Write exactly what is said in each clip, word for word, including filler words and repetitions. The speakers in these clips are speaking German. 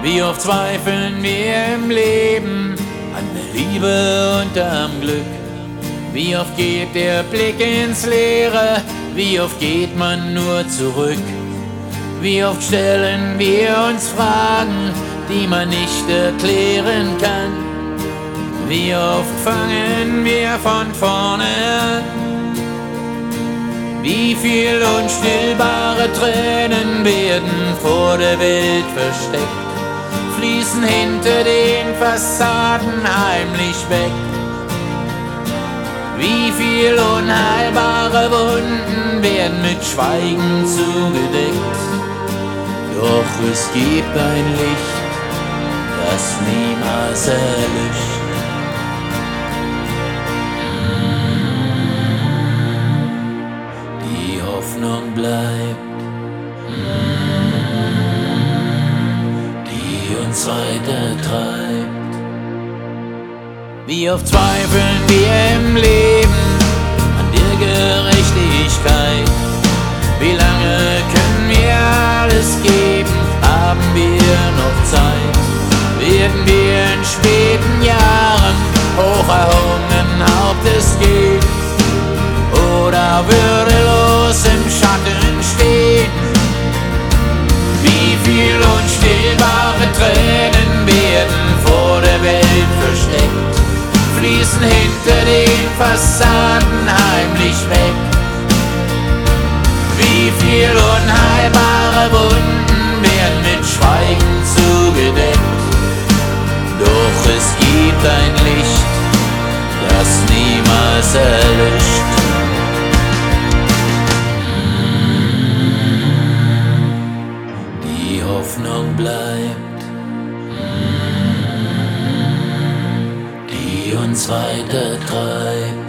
Wie oft zweifeln wir im Leben an der Liebe und am Glück. Wie oft geht der Blick ins Leere, wie oft geht man nur zurück. Wie oft stellen wir uns Fragen, die man nicht erklären kann. Wie oft fangen wir von vorne an. Wie viel unstillbare Tränen werden vor der Welt versteckt, fließen hinter den Fassaden heimlich weg. Wie viel unheilbare Wunden werden mit Schweigen zugedeckt. Doch es gibt ein Licht, das niemals erlischt. Die Hoffnung bleibt, die uns weiter treibt. Wie oft zweifeln wir im Leben an der Gerechtigkeit? Wie lange können wir alles geben? Haben wir noch Zeit? Werden wir in späten Jahren hoch erhobenen Hauptes gehen? Oder würdelos im Schatten stehen? Wie viel unstillbare Tränen werden vor der Welt versteckt, fließen hinter den Fassaden heimlich weg. Wie viel unheilbare Wunden werden mit Schweigen zugedeckt. Doch es gibt ein Licht, das niemals erlischt. Die Hoffnung bleibt, die uns weiter treibt.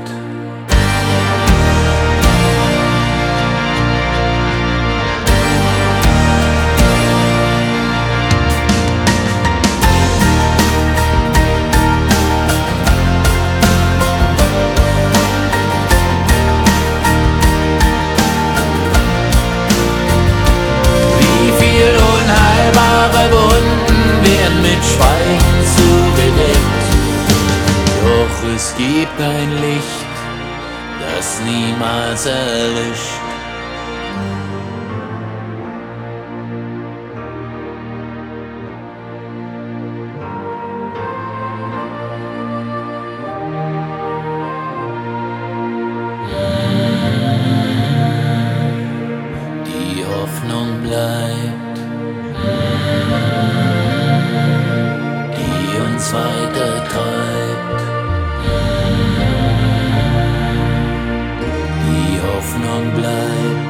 Wie viel unheilbare Wunden werden mit Schweigen zugedeckt. Doch es gibt ein Licht, das niemals erlischt. Die Hoffnung bleibt, die uns weiter treibt. Die Hoffnung bleibt.